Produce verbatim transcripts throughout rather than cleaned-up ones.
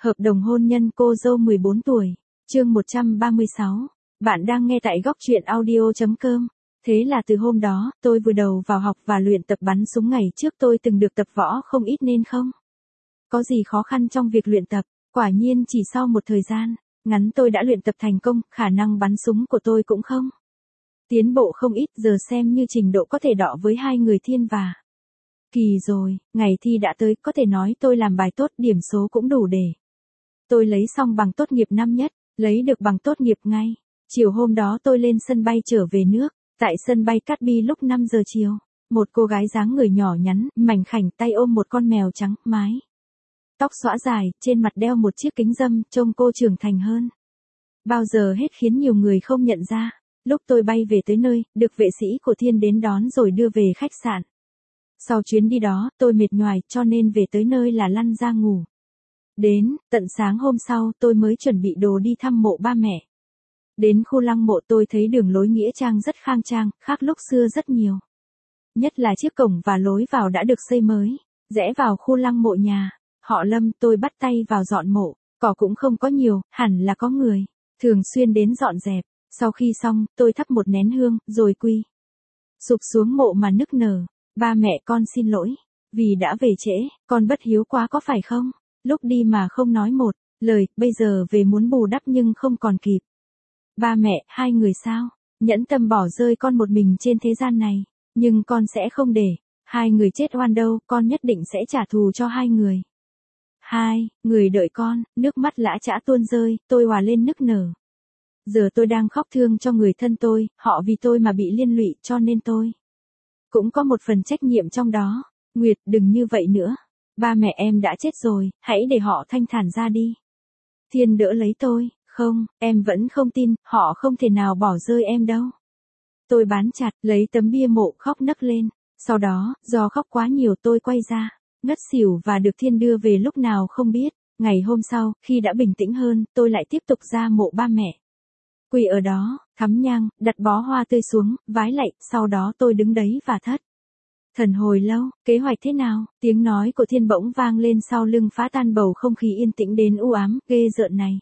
Hợp đồng hôn nhân cô dâu mười bốn tuổi, chương một trăm ba mươi sáu. Bạn đang nghe tại góc truyện audio chấm com. Thế là từ hôm đó, tôi vùi đầu vào học và luyện tập bắn súng. Ngày trước tôi từng được tập võ không ít nên không có gì khó khăn trong việc luyện tập. Quả nhiên chỉ sau một thời gian ngắn tôi đã luyện tập thành công, khả năng bắn súng của tôi cũng không tiến bộ không ít, giờ xem như trình độ có thể đọ với hai người Thiên và Kỳ rồi. Ngày thi đã tới, có thể nói tôi làm bài tốt, điểm số cũng đủ để tôi lấy xong bằng tốt nghiệp năm nhất, lấy được bằng tốt nghiệp ngay. Chiều hôm đó tôi lên sân bay trở về nước. Tại sân bay Cát Bi lúc năm giờ chiều, một cô gái dáng người nhỏ nhắn, mảnh khảnh, tay ôm một con mèo trắng, mái tóc xõa dài, trên mặt đeo một chiếc kính râm, trông cô trưởng thành hơn bao giờ hết, khiến nhiều người không nhận ra. Lúc tôi bay về tới nơi, được vệ sĩ của Thiên đến đón rồi đưa về khách sạn. Sau chuyến đi đó, tôi mệt nhoài, cho nên về tới nơi là lăn ra ngủ. Đến tận sáng hôm sau tôi mới chuẩn bị đồ đi thăm mộ ba mẹ. Đến khu lăng mộ tôi thấy đường lối nghĩa trang rất khang trang, khác lúc xưa rất nhiều. Nhất là chiếc cổng và lối vào đã được xây mới. Rẽ vào khu lăng mộ nhà họ Lâm, tôi bắt tay vào dọn mộ. Cỏ cũng không có nhiều, hẳn là có người thường xuyên đến dọn dẹp. Sau khi xong, tôi thắp một nén hương, rồi quỳ sụp xuống mộ mà nức nở. Ba mẹ con xin lỗi vì đã về trễ, con bất hiếu quá có phải không? Lúc đi mà không nói một lời, bây giờ về muốn bù đắp nhưng không còn kịp. Ba mẹ, hai người sao nhẫn tâm bỏ rơi con một mình trên thế gian này, nhưng con sẽ không để hai người chết oan đâu, con nhất định sẽ trả thù cho hai người. Hai người đợi con, nước mắt lã chã tuôn rơi, tôi òa lên nức nở. Giờ tôi đang khóc thương cho người thân tôi, họ vì tôi mà bị liên lụy, cho nên tôi cũng có một phần trách nhiệm trong đó. Nguyệt, đừng như vậy nữa. Ba mẹ em đã chết rồi, hãy để họ thanh thản ra đi. Thiên đỡ lấy tôi. Không, em vẫn không tin, họ không thể nào bỏ rơi em đâu. Tôi bám chặt, lấy tấm bia mộ khóc nấc lên. Sau đó, do khóc quá nhiều tôi quay ra, ngất xỉu và được Thiên đưa về lúc nào không biết. Ngày hôm sau, khi đã bình tĩnh hơn, tôi lại tiếp tục ra mộ ba mẹ. Quỳ ở đó, thắm nhang, đặt bó hoa tươi xuống, vái lạy, sau đó tôi đứng đấy và thất thần hồi lâu. Kế hoạch thế nào? Tiếng nói của Thiên bỗng vang lên sau lưng, phá tan bầu không khí yên tĩnh đến u ám, ghê rợn này.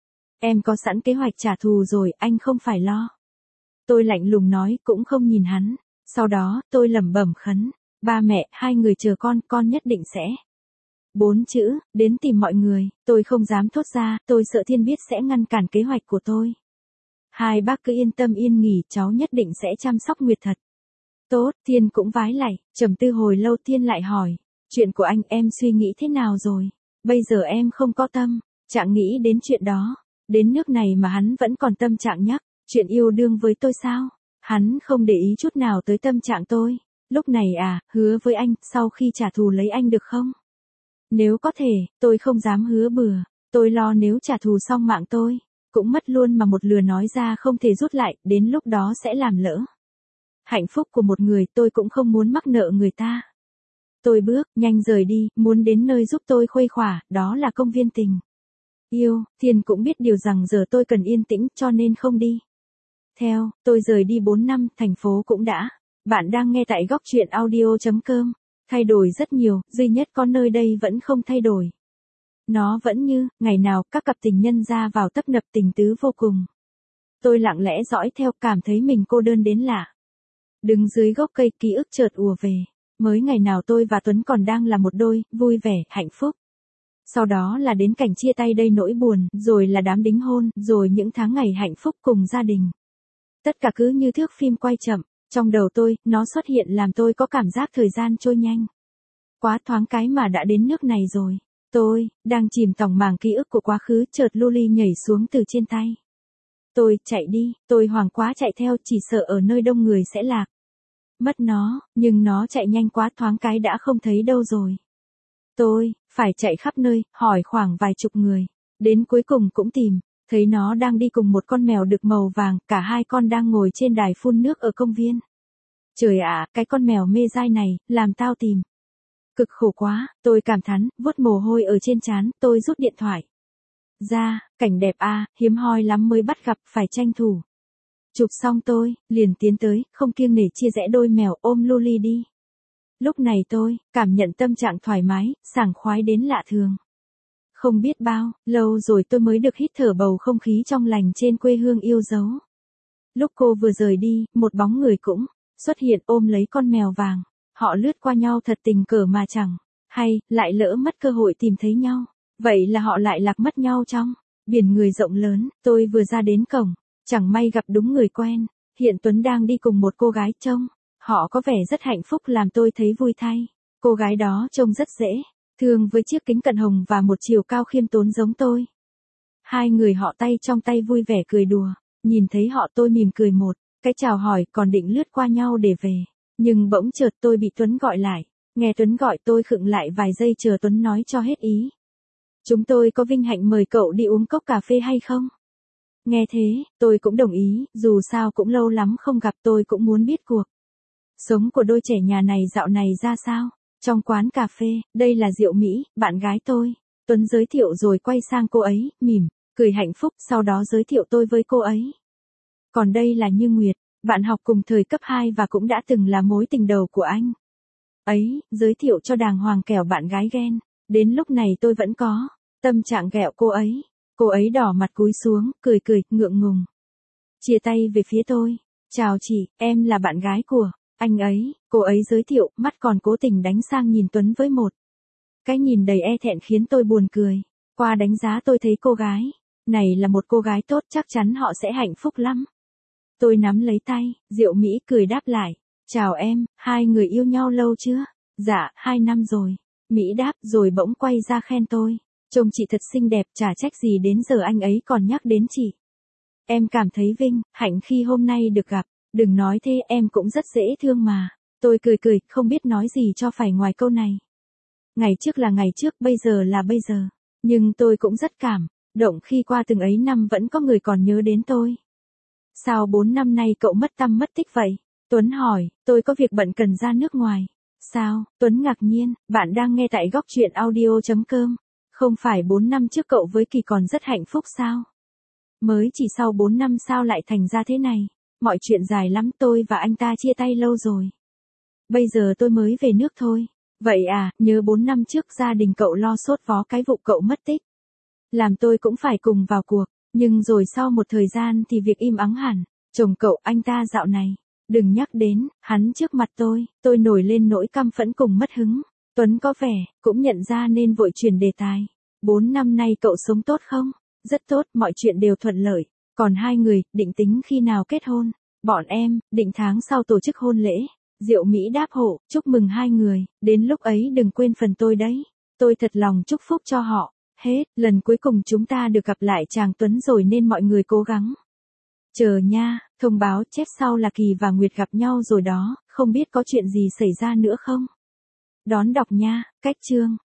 Em có sẵn kế hoạch trả thù rồi, anh không phải lo. Tôi lạnh lùng nói, cũng không nhìn hắn. Sau đó, tôi lẩm bẩm khấn. Ba mẹ, hai người chờ con, con nhất định sẽ. Bốn chữ, đến tìm mọi người. Tôi không dám thốt ra, tôi sợ Thiên biết sẽ ngăn cản kế hoạch của tôi. Hai bác cứ yên tâm yên nghỉ, cháu nhất định sẽ chăm sóc Nguyệt thật tốt. Thiên cũng vái lạy, trầm tư hồi lâu. Thiên lại hỏi, chuyện của anh em suy nghĩ thế nào rồi? Bây giờ em không có tâm trạng nghĩ đến chuyện đó. Đến nước này mà hắn vẫn còn tâm trạng nhắc chuyện yêu đương với tôi sao? Hắn không để ý chút nào tới tâm trạng tôi. Lúc này à, hứa với anh, sau khi trả thù lấy anh được không? Nếu có thể, tôi không dám hứa bừa. Tôi lo nếu trả thù xong mạng tôi cũng mất luôn, mà một lừa nói ra không thể rút lại, đến lúc đó sẽ làm lỡ hạnh phúc của một người. Tôi cũng không muốn mắc nợ người ta. Tôi bước nhanh rời đi, muốn đến nơi giúp tôi khuây khỏa, đó là công viên tình yêu. Thiên cũng biết điều rằng giờ tôi cần yên tĩnh, cho nên không đi theo. Tôi rời đi bốn năm, thành phố cũng đã. Bạn đang nghe tại góc truyện audio chấm com. Thay đổi rất nhiều, duy nhất con nơi đây vẫn không thay đổi. Nó vẫn như ngày nào, các cặp tình nhân ra vào tấp nập, tình tứ vô cùng. Tôi lặng lẽ dõi theo, cảm thấy mình cô đơn đến lạ. Đứng dưới gốc cây, ký ức chợt ùa về. Mới ngày nào tôi và Tuấn còn đang là một đôi, vui vẻ, hạnh phúc. Sau đó là đến cảnh chia tay đầy nỗi buồn, rồi là đám đính hôn, rồi những tháng ngày hạnh phúc cùng gia đình. Tất cả cứ như thước phim quay chậm. Trong đầu tôi, nó xuất hiện làm tôi có cảm giác thời gian trôi nhanh. Quá thoáng cái mà đã đến nước này rồi. Tôi đang chìm tòng màng ký ức của quá khứ, chợt Luli nhảy xuống từ trên tay tôi. Chạy đi. Tôi hoảng quá chạy theo, chỉ sợ ở nơi đông người sẽ lạc mất nó, nhưng nó chạy nhanh quá, thoáng cái đã không thấy đâu rồi. Tôi phải chạy khắp nơi, hỏi khoảng vài chục người, đến cuối cùng cũng tìm thấy nó đang đi cùng một con mèo đực màu vàng. Cả hai con đang ngồi trên đài phun nước ở công viên. Trời ạ, cái con mèo mê dai này, làm tao tìm cực khổ quá. Tôi cảm thán, vuốt mồ hôi ở trên trán. Tôi rút điện thoại ra, cảnh đẹp à, hiếm hoi lắm mới bắt gặp, phải tranh thủ chụp. Xong tôi liền tiến tới, không kiêng nể chia rẽ đôi mèo, ôm Luli đi. Lúc này tôi cảm nhận tâm trạng thoải mái, sảng khoái đến lạ thường. Không biết bao, lâu rồi tôi mới được hít thở bầu không khí trong lành trên quê hương yêu dấu. Lúc cô vừa rời đi, một bóng người cũng xuất hiện ôm lấy con mèo vàng. Họ lướt qua nhau thật tình cờ mà chẳng hay, lại lỡ mất cơ hội tìm thấy nhau. Vậy là họ lại lạc mất nhau trong biển người rộng lớn. Tôi vừa ra đến cổng, chẳng may gặp đúng người quen. Hiện Tuấn đang đi cùng một cô gái trông. Họ có vẻ rất hạnh phúc làm tôi thấy vui thay. Cô gái đó trông rất dễ thương với chiếc kính cận hồng và một chiều cao khiêm tốn giống tôi. Hai người họ tay trong tay vui vẻ cười đùa. Nhìn thấy họ tôi mỉm cười một cái chào hỏi còn định lướt qua nhau để về. Nhưng bỗng chợt tôi bị Tuấn gọi lại. Nghe Tuấn gọi tôi khựng lại vài giây chờ Tuấn nói cho hết ý. Chúng tôi có vinh hạnh mời cậu đi uống cốc cà phê hay không? Nghe thế, tôi cũng đồng ý, dù sao cũng lâu lắm không gặp tôi cũng muốn biết cuộc sống của đôi trẻ nhà này dạo này ra sao. Trong quán cà phê, đây là Diệu Mỹ, bạn gái tôi. Tuấn giới thiệu rồi quay sang cô ấy, mỉm, cười hạnh phúc, sau đó giới thiệu tôi với cô ấy. Còn đây là Như Nguyệt, bạn học cùng thời cấp hai và cũng đã từng là mối tình đầu của anh ấy, giới thiệu cho đàng hoàng kẻo bạn gái ghen. Đến lúc này tôi vẫn có tâm trạng ghẹo cô ấy. Cô ấy đỏ mặt cúi xuống, cười cười, ngượng ngùng. Chia tay về phía tôi. Chào chị, em là bạn gái của anh ấy. Cô ấy giới thiệu, mắt còn cố tình đánh sang nhìn Tuấn với một cái nhìn đầy e thẹn khiến tôi buồn cười. Qua đánh giá tôi thấy cô gái này là một cô gái tốt, chắc chắn họ sẽ hạnh phúc lắm. Tôi nắm lấy tay, Diệu Mỹ cười đáp lại. Chào em, hai người yêu nhau lâu chưa? Dạ, hai năm rồi. Mỹ đáp rồi bỗng quay ra khen tôi. Trông chị thật xinh đẹp, chả trách gì đến giờ anh ấy còn nhắc đến chị. Em cảm thấy vinh hạnh khi hôm nay được gặp. Đừng nói thế, em cũng rất dễ thương mà. Tôi cười cười, không biết nói gì cho phải ngoài câu này. Ngày trước là ngày trước, bây giờ là bây giờ. Nhưng tôi cũng rất cảm động khi qua từng ấy năm vẫn có người còn nhớ đến tôi. Sao bốn năm nay cậu mất tăm mất tích vậy? Tuấn hỏi, tôi có việc bận cần ra nước ngoài. Sao? Tuấn ngạc nhiên, bạn đang nghe tại góc truyện audio chấm com. Không phải bốn năm trước cậu với Kỳ còn rất hạnh phúc sao? Mới chỉ sau bốn năm sao lại thành ra thế này? Mọi chuyện dài lắm, tôi và anh ta chia tay lâu rồi. Bây giờ tôi mới về nước thôi. Vậy à, nhớ bốn năm trước gia đình cậu lo sốt vó cái vụ cậu mất tích. Làm tôi cũng phải cùng vào cuộc. Nhưng rồi sau một thời gian thì việc im ắng hẳn. Chồng cậu, anh ta dạo này. Đừng nhắc đến, hắn trước mặt tôi. Tôi nổi lên nỗi căm phẫn cùng mất hứng. Tuấn có vẻ, cũng nhận ra nên vội chuyển đề tài. Bốn năm nay cậu sống tốt không? Rất tốt, mọi chuyện đều thuận lợi. Còn hai người, định tính khi nào kết hôn? Bọn em, định tháng sau tổ chức hôn lễ. Diệu Mỹ đáp hộ, chúc mừng hai người, đến lúc ấy đừng quên phần tôi đấy. Tôi thật lòng chúc phúc cho họ. Hết, lần cuối cùng chúng ta được gặp lại chàng Tuấn rồi nên mọi người cố gắng. Chờ nha, thông báo chép sau là Kỳ và Nguyệt gặp nhau rồi đó, không biết có chuyện gì xảy ra nữa không? Đón đọc nha, cách chương.